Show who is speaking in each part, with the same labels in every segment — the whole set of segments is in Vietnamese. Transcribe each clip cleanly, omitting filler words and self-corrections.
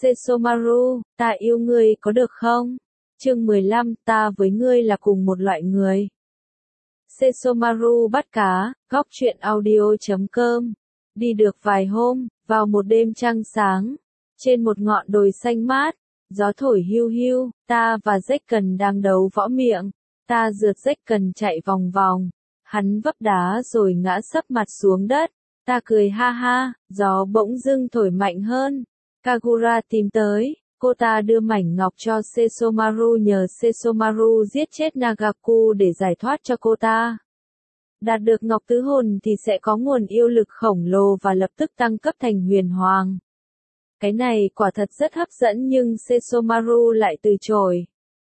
Speaker 1: Sesomaru, ta yêu ngươi có được không? Chương 15, ta với ngươi là cùng một loại người. Sesomaru bắt cá, góc truyện audio.com. Đi được vài hôm, vào một đêm trăng sáng, trên một ngọn đồi xanh mát, gió thổi hiu hiu, ta và Zekken đang đấu võ miệng. Ta rượt Zekken chạy vòng vòng, hắn vấp đá rồi ngã sấp mặt xuống đất. Ta cười ha ha, gió bỗng dưng thổi mạnh hơn. Kagura tìm tới, cô ta đưa mảnh ngọc cho Sesomaru nhờ Sesomaru giết chết Nagaku để giải thoát cho cô ta. Đạt được ngọc tứ hồn thì sẽ có nguồn yêu lực khổng lồ và lập tức tăng cấp thành huyền hoàng. Cái này quả thật rất hấp dẫn nhưng Sesomaru lại từ chối.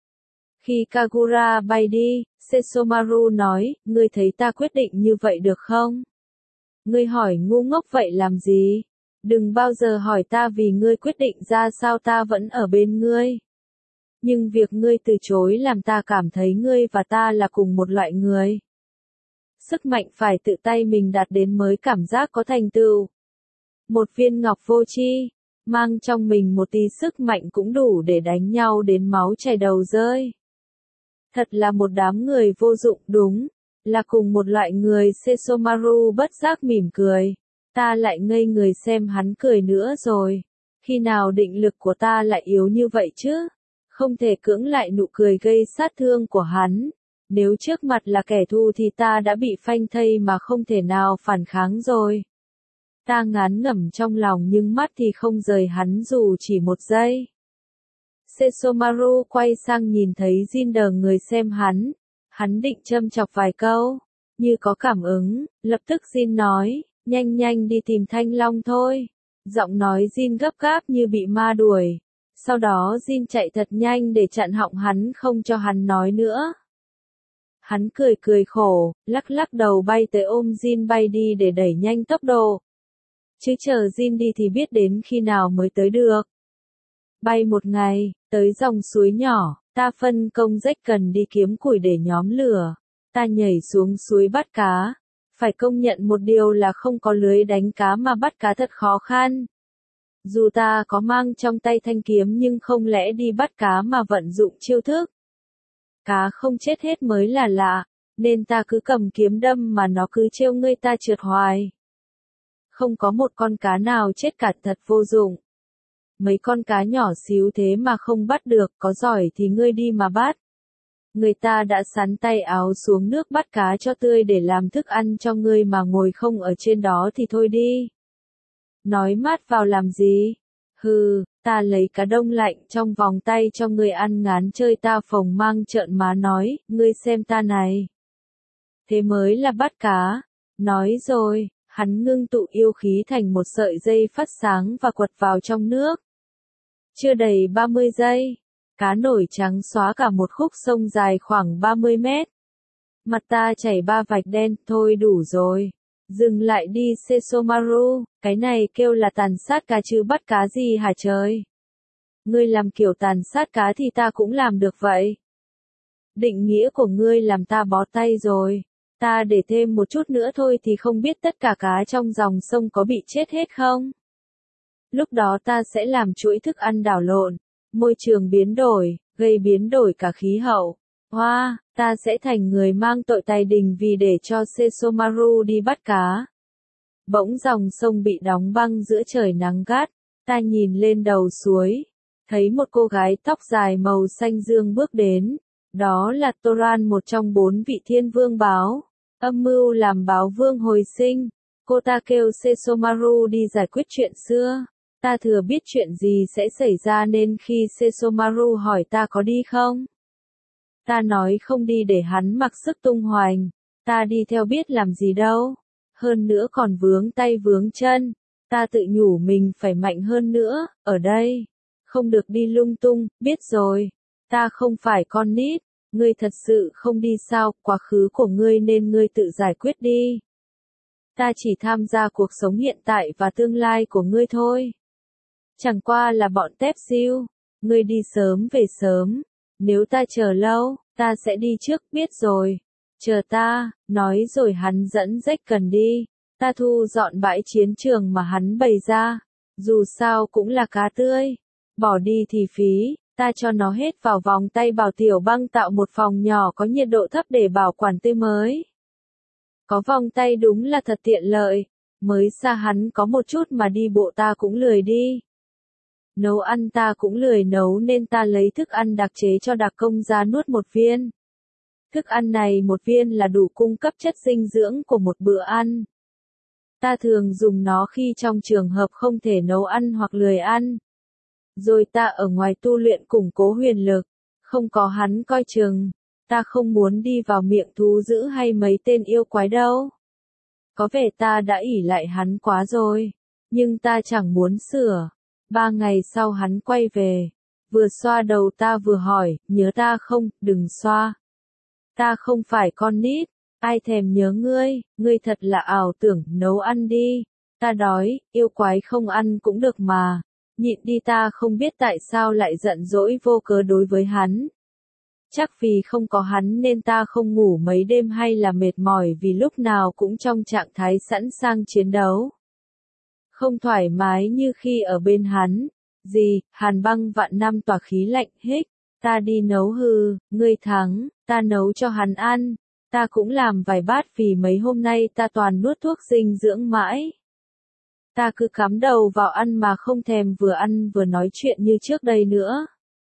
Speaker 1: Khi Kagura bay đi, Sesomaru nói, ngươi thấy ta quyết định như vậy được không? Ngươi hỏi ngu ngốc vậy làm gì? Đừng bao giờ hỏi ta vì ngươi quyết định ra sao ta vẫn ở bên ngươi. Nhưng việc ngươi từ chối làm ta cảm thấy ngươi và ta là cùng một loại người. Sức mạnh phải tự tay mình đạt đến mới cảm giác có thành tựu. Một viên ngọc vô tri, mang trong mình một tí sức mạnh cũng đủ để đánh nhau đến máu chảy đầu rơi. Thật là một đám người vô dụng đúng, là cùng một loại người. Sesomaru bất giác mỉm cười. Ta lại ngây người xem hắn cười nữa rồi. Khi nào định lực của ta lại yếu như vậy chứ? Không thể cưỡng lại nụ cười gây sát thương của hắn. Nếu trước mặt là kẻ thù thì ta đã bị phanh thây mà không thể nào phản kháng rồi. Ta ngán ngẩm trong lòng nhưng mắt thì không rời hắn dù chỉ một giây. Sesomaru quay sang nhìn thấy Jinder người xem hắn. Hắn định châm chọc vài câu. Như có cảm ứng, lập tức Jin nói, nhanh nhanh đi tìm Thanh Long thôi. Giọng nói Jin gấp gáp như bị ma đuổi. Sau đó Jin chạy thật nhanh để chặn họng hắn không cho hắn nói nữa. Hắn cười cười khổ, lắc lắc đầu bay tới ôm Jin bay đi để đẩy nhanh tốc độ. Chứ chờ Jin đi thì biết đến khi nào mới tới được. Bay một ngày, tới dòng suối nhỏ, ta phân công Zekken đi kiếm củi để nhóm lửa. Ta nhảy xuống suối bắt cá. Phải công nhận một điều là không có lưới đánh cá mà bắt cá thật khó khăn. Dù ta có mang trong tay thanh kiếm nhưng không lẽ đi bắt cá mà vận dụng chiêu thức. Cá không chết hết mới là lạ, nên ta cứ cầm kiếm đâm mà nó cứ trêu ngươi ta trượt hoài. Không có một con cá nào chết cả thật vô dụng. Mấy con cá nhỏ xíu thế mà không bắt được, có giỏi thì ngươi đi mà bắt. Người ta đã sắn tay áo xuống nước bắt cá cho tươi để làm thức ăn cho ngươi mà ngồi không ở trên đó thì thôi đi. Nói mát vào làm gì? Hừ, ta lấy cá đông lạnh trong vòng tay cho ngươi ăn ngán chơi ta phồng mang trợn má nói, ngươi xem ta này. Thế mới là bắt cá. Nói rồi, hắn ngưng tụ yêu khí thành một sợi dây phát sáng và quật vào trong nước. Chưa đầy 30 giây. Cá nổi trắng xóa cả một khúc sông dài khoảng 30 mét. Mặt ta chảy 3 vạch đen, thôi đủ rồi. Dừng lại đi Sesomaru, cái này kêu là tàn sát cá chứ bắt cá gì hả trời? Ngươi làm kiểu tàn sát cá thì ta cũng làm được vậy. Định nghĩa của ngươi làm ta bó tay rồi. Ta để thêm một chút nữa thôi thì không biết tất cả cá trong dòng sông có bị chết hết không? Lúc đó ta sẽ làm chuỗi thức ăn đảo lộn. Môi trường biến đổi, gây biến đổi cả khí hậu. Hoa, ta sẽ thành người mang tội tài đình vì để cho Sesomaru đi bắt cá. Bỗng dòng sông bị đóng băng giữa trời nắng gắt. Ta nhìn lên đầu suối. Thấy một cô gái tóc dài màu xanh dương bước đến. Đó là Toran, một trong 4 vị thiên vương báo. Âm mưu làm báo vương hồi sinh. Cô ta kêu Sesomaru đi giải quyết chuyện xưa. Ta thừa biết chuyện gì sẽ xảy ra nên khi Sesomaru hỏi ta có đi không? Ta nói không đi để hắn mặc sức tung hoành. Ta đi theo biết làm gì đâu. Hơn nữa còn vướng tay vướng chân. Ta tự nhủ mình phải mạnh hơn nữa, ở đây. Không được đi lung tung, biết rồi. Ta không phải con nít. Ngươi thật sự không đi sao, quá khứ của ngươi nên ngươi tự giải quyết đi. Ta chỉ tham gia cuộc sống hiện tại và tương lai của ngươi thôi. Chẳng qua là bọn tép siêu. Ngươi đi sớm về sớm. Nếu ta chờ lâu, ta sẽ đi trước, biết rồi. Chờ ta, nói rồi hắn dẫn Zekken đi. Ta thu dọn bãi chiến trường mà hắn bày ra. Dù sao cũng là cá tươi. Bỏ đi thì phí, ta cho nó hết vào vòng tay Bảo Tiểu Băng tạo một phòng nhỏ có nhiệt độ thấp để bảo quản tươi mới. Có vòng tay đúng là thật tiện lợi, mới xa hắn có một chút mà đi bộ ta cũng lười đi. Nấu ăn ta cũng lười nấu nên ta lấy thức ăn đặc chế cho đặc công ra nuốt một viên. Thức ăn này một viên là đủ cung cấp chất dinh dưỡng của một bữa ăn. Ta thường dùng nó khi trong trường hợp không thể nấu ăn hoặc lười ăn. Rồi ta ở ngoài tu luyện củng cố huyền lực, không có hắn coi chừng, ta không muốn đi vào miệng thú dữ hay mấy tên yêu quái đâu. Có vẻ ta đã ỷ lại hắn quá rồi, nhưng ta chẳng muốn sửa. 3 ngày sau hắn quay về, vừa xoa đầu ta vừa hỏi, nhớ ta không, đừng xoa. Ta không phải con nít, ai thèm nhớ ngươi thật là ảo tưởng, nấu ăn đi. Ta đói, yêu quái không ăn cũng được mà. Nhịn đi, ta không biết tại sao lại giận dỗi vô cớ đối với hắn. Chắc vì không có hắn nên ta không ngủ mấy đêm hay là mệt mỏi vì lúc nào cũng trong trạng thái sẵn sàng chiến đấu. Không thoải mái như khi ở bên hắn. Gì, Hàn Băng vạn năm tỏa khí lạnh hích. Ta đi nấu hư, ngươi thắng, ta nấu cho hắn ăn. Ta cũng làm vài bát vì mấy hôm nay ta toàn nuốt thuốc dinh dưỡng mãi. Ta cứ cắm đầu vào ăn mà không thèm vừa ăn vừa nói chuyện như trước đây nữa.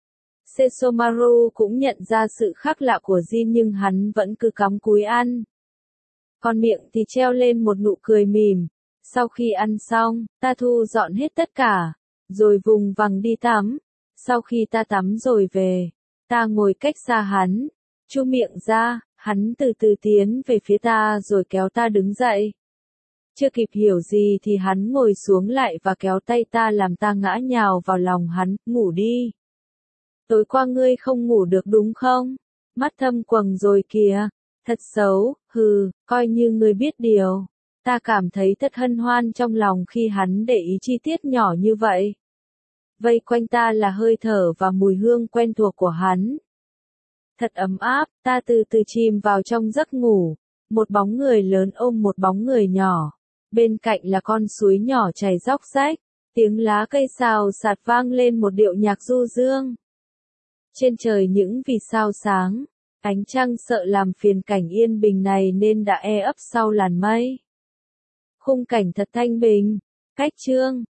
Speaker 1: Sesomaru cũng nhận ra sự khác lạ của Jin nhưng hắn vẫn cứ cắm cúi ăn. Còn miệng thì treo lên một nụ cười mỉm. Sau khi ăn xong, ta thu dọn hết tất cả, rồi vùng vằng đi tắm. Sau khi ta tắm rồi về, ta ngồi cách xa hắn, chu miệng ra, hắn từ từ tiến về phía ta rồi kéo ta đứng dậy. Chưa kịp hiểu gì thì hắn ngồi xuống lại và kéo tay ta làm ta ngã nhào vào lòng hắn, ngủ đi. Tối qua ngươi không ngủ được đúng không? Mắt thâm quầng rồi kìa, thật xấu, hừ, coi như ngươi biết điều. Ta cảm thấy thật hân hoan trong lòng khi hắn để ý chi tiết nhỏ như vậy. Vây quanh ta là hơi thở và mùi hương quen thuộc của hắn. Thật ấm áp, ta từ từ chìm vào trong giấc ngủ. Một bóng người lớn ôm một bóng người nhỏ. Bên cạnh là con suối nhỏ chảy róc rách. Tiếng lá cây xào xạc vang lên một điệu nhạc du dương. Trên trời những vì sao sáng. Ánh trăng sợ làm phiền cảnh yên bình này nên đã ấp sau làn mây. Khung cảnh thật thanh bình. Cách chương